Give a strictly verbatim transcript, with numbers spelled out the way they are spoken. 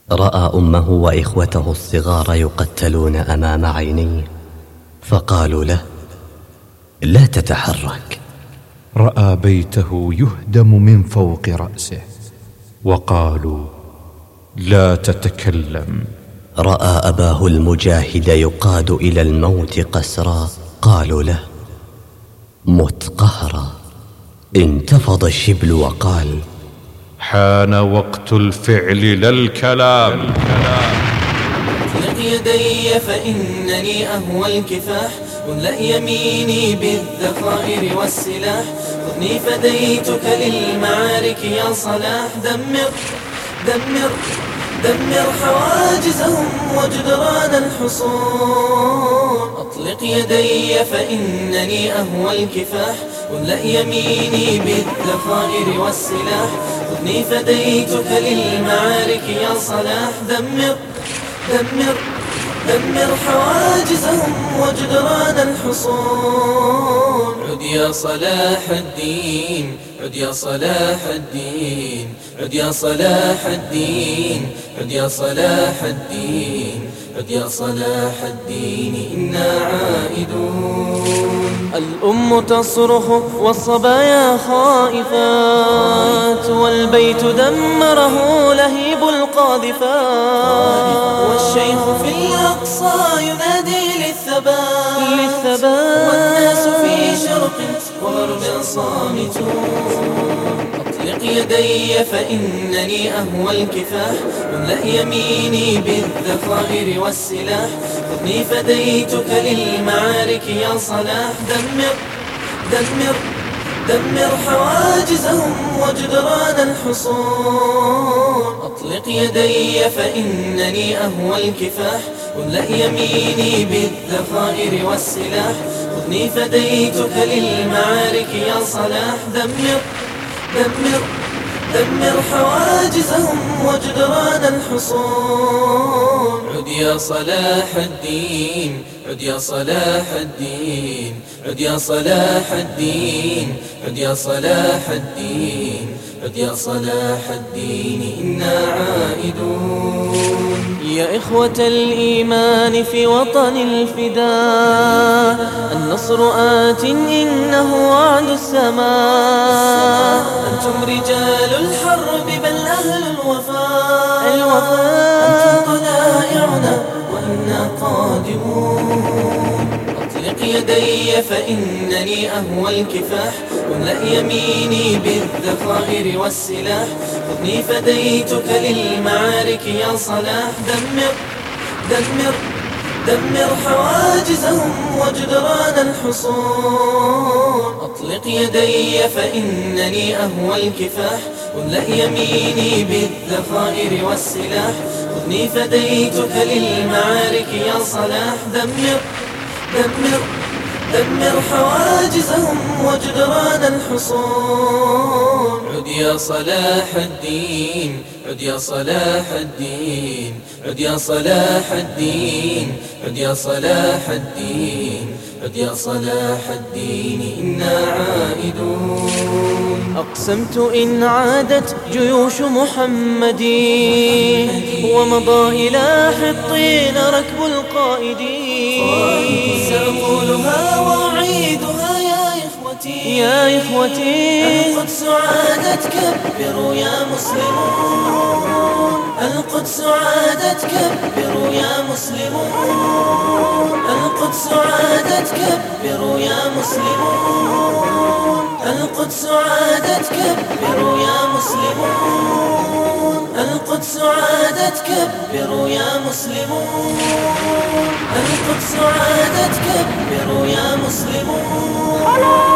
رأى أمه وإخوته الصغار يقتلون أمام عينيه، فقالوا له: لا تتحرك. رأى بيته يهدم من فوق رأسه، وقالوا: لا تتكلم. رأى أباه المجاهد يقاد إلى الموت قسرا، قالوا له: مت قهرا. انتفض الشبل وقال: حان وقت الفعل لا الكلام. اطلق يدي فإنني أهوى الكفاح، املأ يميني بالذخائر والسلاح، خذني فديتك للمعارك يا صلاح. دمر دمر دمر حواجزهم وجدران الحصون. أطلق يدي فإنني أهوى الكفاح، املأ يميني بالذخائر والسلاح، خذني فديتك للمعارك يا صلاح. دمر دمر دمر حواجزهم وجدران الحصون. عد يا صلاح الدين، عد يا صلاح الدين، عد يا صلاح الدين، عد يا صلاح الدين، عد يا صلاح الدين، إنا عائدون. الأم تصرخ والصبايا خائفات، والبيت دمره لهيب القاذفات، والشيخ في الأقصى ينادي للثبات، للثبات، والناس في شرق وغرب صامتون. أطلق يدي فإنني أهوى الكفاح، املأ يميني بالذخائر والسلاح، خذني فديتك للمعارك يا صلاح. دمر دمر دمر حواجزهم وجدران الحصون. أطلق يدي فإنني أهوى الكفاح، املأ يميني بالذخائر والسلاح، خذني فديتك للمعارك يا صلاح. دمر دمر دمر حواجزهم وجدران الحصون. عد يا صلاح الدين، عد يا صلاح الدين، عد يا صلاح الدين، عد يا صلاح الدين، عد يا صلاح الدين، إنا عائدون. يا إخوة الإيمان في وطن الفداء، النصر آت إنه وعد السماء. أنتم رجال الحرب بل أهل الوفاء، الوفاء. أنتم طلائعنا وإنا قادمون. أطلق يدي فإنني أهوى الكفاح، املأ يميني بالذخائر والسلاح، خذني فديتك للمعارك يا صلاح. دمر دمر دمر حواجزهم وجدران الحصون. أطلق يدي فإنني أهوى الكفاح، املأ يميني بالذخائر والسلاح، خذني فديتك للمعارك يا صلاح. دمر دمر دمر حواجزهم وجدران الحصون. عد يا صلاح الدين، عد يا صلاح الدين، عد يا صلاح الدين، عد يا صلاح الدين، عد يا صلاح الدين، إنا عائدون. أقسمت إن عادت جيوش محمد ومضى إلى حطين ركب القائدين، سأقولها وأعيدها يا إخوتي، يا إخوتي. القدس عادت كبروا يا مسلمون، القدس عادت كبروا يا مسلمون، القدس عادت كبروا يا مسلمون، القدس عادت كبروا يا مسلمون، القدس عادت كبروا يا مسلمون، القدس عادت كبروا يا مسلمون.